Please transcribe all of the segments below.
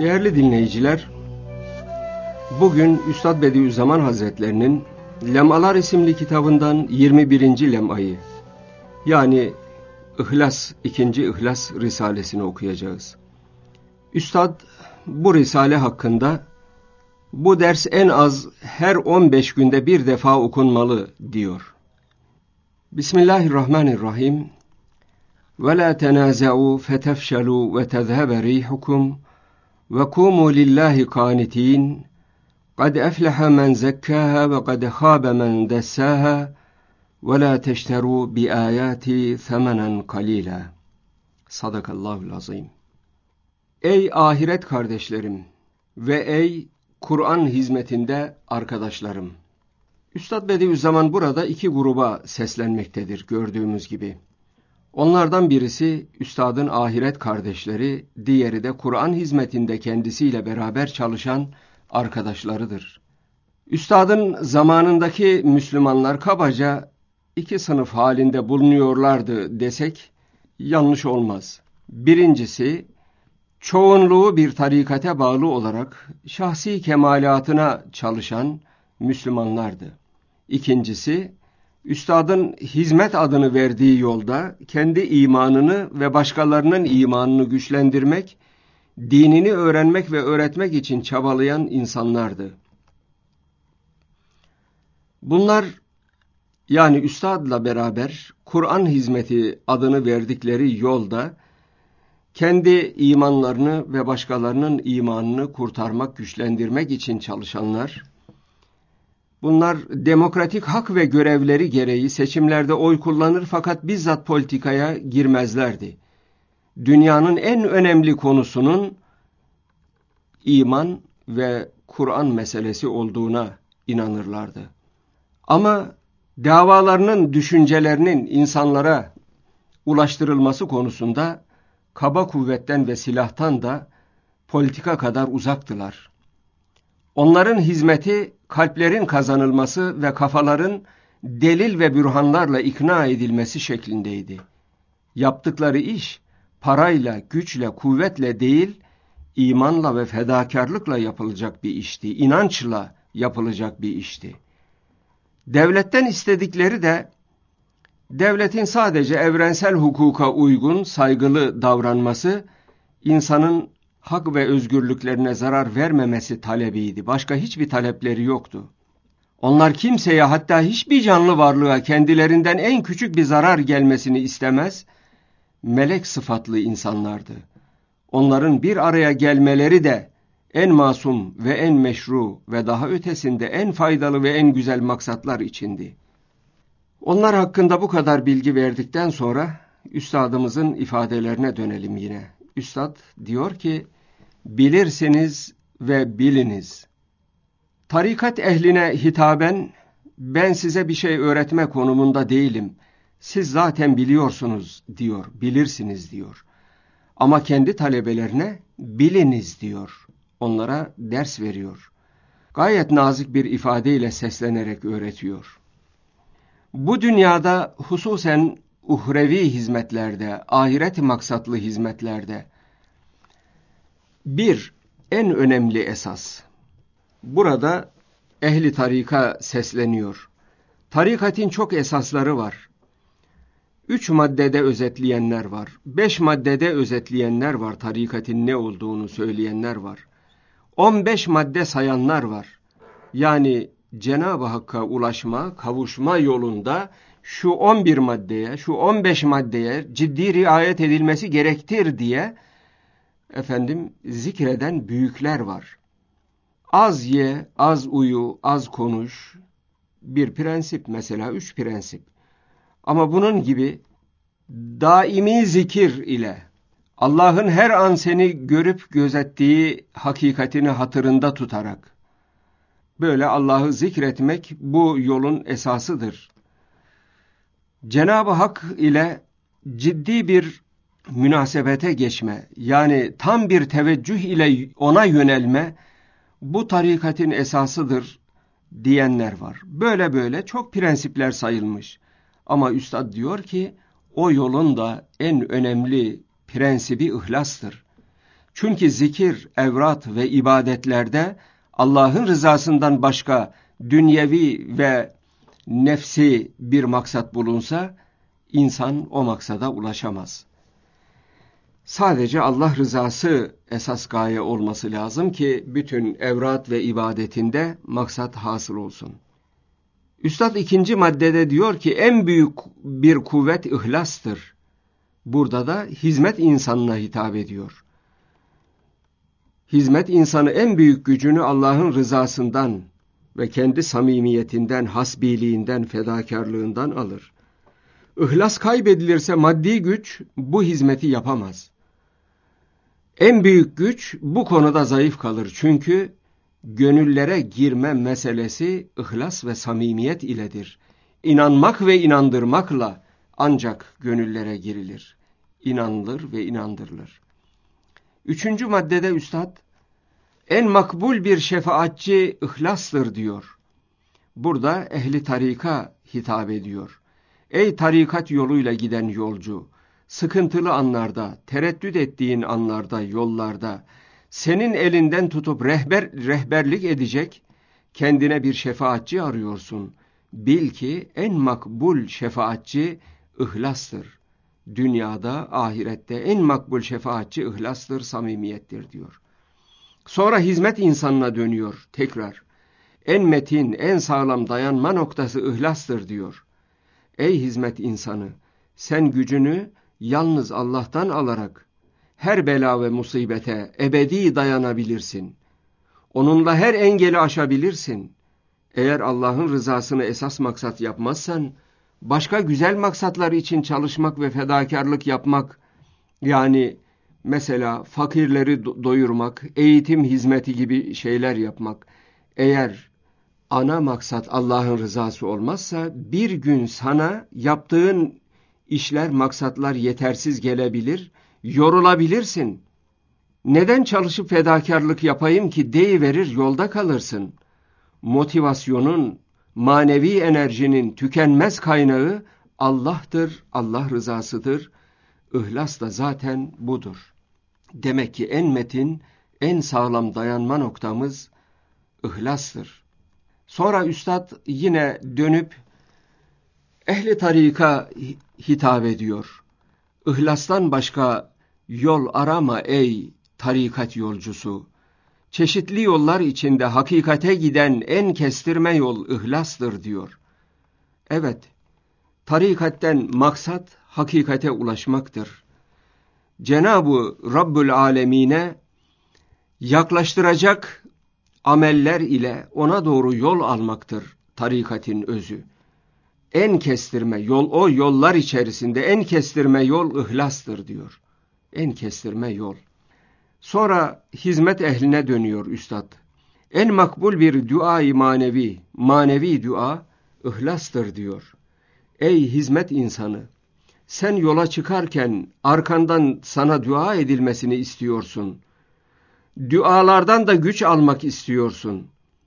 Değerli dinleyiciler, bugün Üstad Bediüzzaman Hazretlerinin Lemalar isimli kitabından 21. lemayı, yani İhlas, 2. İhlas Risalesini okuyacağız. Üstad bu risale hakkında, bu ders en az her 15 günde bir defa okunmalı diyor. Bismillahirrahmanirrahim. وَلَا تَنَازَعُوا فَتَفْشَلُوا وَتَذْهَبَ رِيحُكُمْ وَقُومُوا لِلّٰهِ قَانِتِينَ قَدْ أَفْلَحَ مَنْ زَكَّاهَا وَقَدْ خَابَ مَنْ دَسَّاهَا وَلَا تَشْتَرُوا بِآيَاتِي ثَمَنًا قَلِيلًا. Sadakallahul azim. Ey ahiret kardeşlerim ve ey Kur'an hizmetinde arkadaşlarım. Üstad Bediüzzaman burada iki gruba seslenmektedir gördüğümüz gibi. Onlardan birisi Üstad'ın ahiret kardeşleri, diğeri de Kur'an hizmetinde kendisiyle beraber çalışan arkadaşlarıdır. Üstad'ın zamanındaki Müslümanlar kabaca iki sınıf halinde bulunuyorlardı desek yanlış olmaz. Birincisi, çoğunluğu bir tarikate bağlı olarak şahsi kemalatına çalışan Müslümanlardı. İkincisi, Üstadın hizmet adını verdiği yolda kendi imanını ve başkalarının imanını güçlendirmek, dinini öğrenmek ve öğretmek için çabalayan insanlardı. Bunlar, yani Üstad'la beraber Kur'an hizmeti adını verdikleri yolda kendi imanlarını ve başkalarının imanını kurtarmak, güçlendirmek için çalışanlar, bunlar demokratik hak ve görevleri gereği seçimlerde oy kullanır fakat bizzat politikaya girmezlerdi. Dünyanın en önemli konusunun iman ve Kur'an meselesi olduğuna inanırlardı. Ama davalarının, düşüncelerinin insanlara ulaştırılması konusunda kaba kuvvetten ve silahtan da politika kadar uzaktılar. Onların hizmeti kalplerin kazanılması ve kafaların delil ve bürhanlarla ikna edilmesi şeklindeydi. Yaptıkları iş parayla, güçle, kuvvetle değil, imanla ve fedakarlıkla yapılacak bir işti. İnançla yapılacak bir işti. Devletten istedikleri de devletin sadece evrensel hukuka uygun, saygılı davranması, insanın hak ve özgürlüklerine zarar vermemesi talebiydi. Başka hiçbir talepleri yoktu. Onlar kimseye, hatta hiçbir canlı varlığa kendilerinden en küçük bir zarar gelmesini istemez, melek sıfatlı insanlardı. Onların bir araya gelmeleri de en masum ve en meşru ve daha ötesinde en faydalı ve en güzel maksatlar içindi. Onlar hakkında bu kadar bilgi verdikten sonra Üstadımızın ifadelerine dönelim yine. Üstad diyor ki, bilirsiniz ve biliniz. Tarikat ehline hitaben, ben size bir şey öğretme konumunda değilim. Siz zaten biliyorsunuz diyor, bilirsiniz diyor. Ama kendi talebelerine biliniz diyor. Onlara ders veriyor. Gayet nazik bir ifadeyle seslenerek öğretiyor. Bu dünyada hususen uhrevi hizmetlerde, ahiret maksatlı hizmetlerde bir en önemli esas. Burada ehli tarika sesleniyor. Tarikatin çok esasları var. 3 maddede özetleyenler var. 5 maddede özetleyenler var. Tarikatin ne olduğunu söyleyenler var. 15 madde sayanlar var. Yani Cenab-ı Hakk'a ulaşma, kavuşma yolunda şu 11 maddeye, şu 15 maddeye ciddi riayet edilmesi gerektir diye zikreden büyükler var. Az ye, az uyu, az konuş. Bir prensip mesela, 3 prensip. Ama bunun gibi daimi zikir ile Allah'ın her an seni görüp gözettiği hakikatini hatırında tutarak böyle Allah'ı zikretmek bu yolun esasıdır. Cenab-ı Hak ile ciddi bir münasebete geçme, yani tam bir teveccüh ile ona yönelme, bu tarikatin esasıdır diyenler var. Böyle böyle çok prensipler sayılmış. Ama Üstad diyor ki, o yolun da en önemli prensibi ihlastır. Çünkü zikir, evrat ve ibadetlerde Allah'ın rızasından başka dünyevi ve nefsi bir maksat bulunsa, insan o maksada ulaşamaz. Sadece Allah rızası esas gaye olması lazım ki bütün evrat ve ibadetinde maksat hasıl olsun. Üstad ikinci maddede diyor ki en büyük bir kuvvet ihlastır. Burada da hizmet insanına hitap ediyor. Hizmet insanı en büyük gücünü Allah'ın rızasından ve kendi samimiyetinden, hasbiliğinden, fedakarlığından alır. İhlas kaybedilirse maddi güç bu hizmeti yapamaz. En büyük güç bu konuda zayıf kalır. Çünkü gönüllere girme meselesi ihlas ve samimiyet iledir. İnanmak ve inandırmakla ancak gönüllere girilir. İnanılır ve inandırılır. Üçüncü maddede üstad, en makbul bir şefaatçi ihlastır diyor. Burada ehli tarika hitap ediyor. Ey tarikat yoluyla giden yolcu, sıkıntılı anlarda, tereddüt ettiğin anlarda, yollarda, senin elinden tutup rehberlik edecek, kendine bir şefaatçi arıyorsun. Bil ki en makbul şefaatçi ihlastır. Dünyada, ahirette en makbul şefaatçi ihlastır, samimiyettir diyor. Sonra hizmet insanına dönüyor tekrar. En metin, en sağlam dayanma noktası ihlastır diyor. Ey hizmet insanı, sen gücünü yalnız Allah'tan alarak her bela ve musibete ebedi dayanabilirsin. Onunla her engeli aşabilirsin. Eğer Allah'ın rızasını esas maksat yapmazsan, başka güzel maksatlar için çalışmak ve fedakarlık yapmak, yani mesela fakirleri doyurmak, eğitim hizmeti gibi şeyler yapmak, eğer ana maksat Allah'ın rızası olmazsa, bir gün sana yaptığın işler, maksatlar yetersiz gelebilir, yorulabilirsin. Neden çalışıp fedakarlık yapayım ki deyiverir, yolda kalırsın. Motivasyonun, manevi enerjinin tükenmez kaynağı Allah'tır, Allah rızasıdır. İhlas da zaten budur. Demek ki en metin, en sağlam dayanma noktamız ihlastır. Sonra üstad yine dönüp ehli tarika hitap ediyor. İhlastan başka yol arama ey tarikat yolcusu. Çeşitli yollar içinde hakikate giden en kestirme yol ihlastır diyor. Evet, tarikatten maksat hakikate ulaşmaktır. Cenab-ı Rabbül Alemine yaklaştıracak ameller ile ona doğru yol almaktır tarikatin özü. En kestirme yol, o yollar içerisinde en kestirme yol ihlastır diyor. En kestirme yol. Sonra hizmet ehline dönüyor üstad. En makbul bir dua-i manevi dua ihlastır diyor. Ey hizmet insanı, sen yola çıkarken arkandan sana dua edilmesini istiyorsun. Dualardan da güç almak istiyorsun.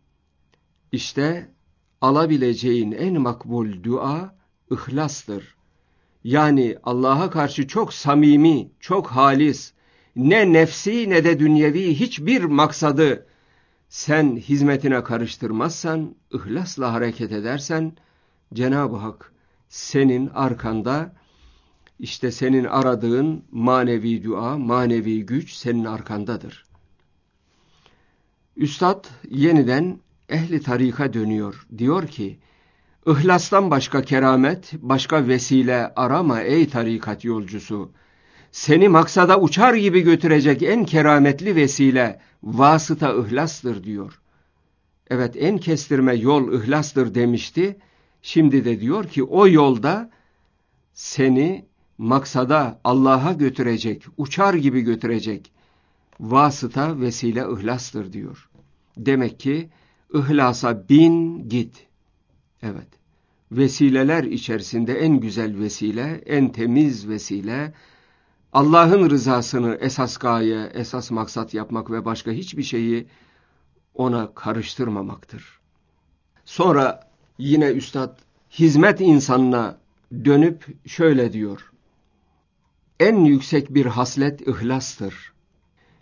İşte alabileceğin en makbul dua ihlastır. Yani Allah'a karşı çok samimi, çok halis, ne nefsi ne de dünyevi hiçbir maksadı sen hizmetine karıştırmazsan, ihlasla hareket edersen, Cenab-ı Hak senin arkanda, işte senin aradığın manevi dua, manevi güç senin arkandadır. Üstad yeniden ehli tarika dönüyor. Diyor ki, İhlastan başka keramet, başka vesile arama ey tarikat yolcusu. Seni maksada uçar gibi götürecek en kerametli vesile, vasıta ihlastır diyor. Evet, en kestirme yol ihlastır demişti. Şimdi de diyor ki o yolda seni maksada Allah'a götürecek, uçar gibi götürecek vasıta vesile ihlastır diyor. Demek ki ihlasa bin git. Evet. Vesileler içerisinde en güzel vesile, en temiz vesile, Allah'ın rızasını esas gaye, esas maksat yapmak ve başka hiçbir şeyi ona karıştırmamaktır. Sonra yine üstad hizmet insanına dönüp şöyle diyor. En yüksek bir haslet ihlastır.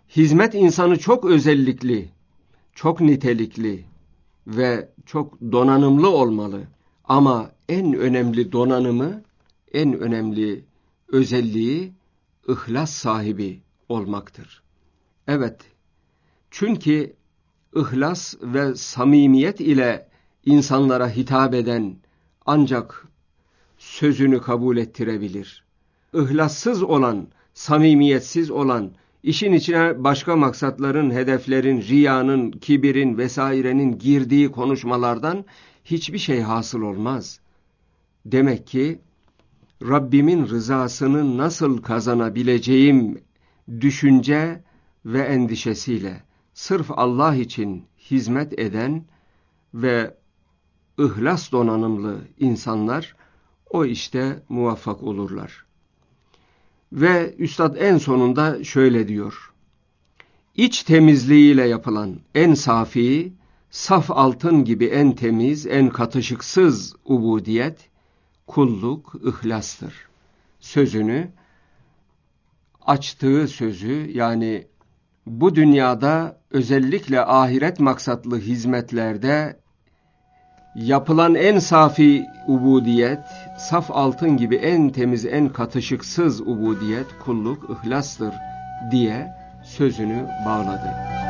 Hizmet insanı çok özellikli, çok nitelikli ve çok donanımlı olmalı. Ama en önemli donanımı, en önemli özelliği ihlas sahibi olmaktır. Evet, çünkü ihlas ve samimiyet ile insanlara hitap eden ancak sözünü kabul ettirebilir. İhlassız olan, samimiyetsiz olan, işin içine başka maksatların, hedeflerin, riyanın, kibirin vesairenin girdiği konuşmalardan hiçbir şey hasıl olmaz. Demek ki Rabbimin rızasını nasıl kazanabileceğim düşünce ve endişesiyle sırf Allah için hizmet eden ve ihlas donanımlı insanlar o işte muvaffak olurlar. Ve Üstad en sonunda şöyle diyor: İç temizliğiyle yapılan en safi, saf altın gibi en temiz, en katışıksız ubudiyet, kulluk, ihlastır. Sözünü, açtığı sözü, yani bu dünyada özellikle ahiret maksatlı hizmetlerde yapılan en safi ubudiyet, saf altın gibi en temiz, en katışıksız ubudiyet, kulluk, ihlastır diye sözünü bağladı.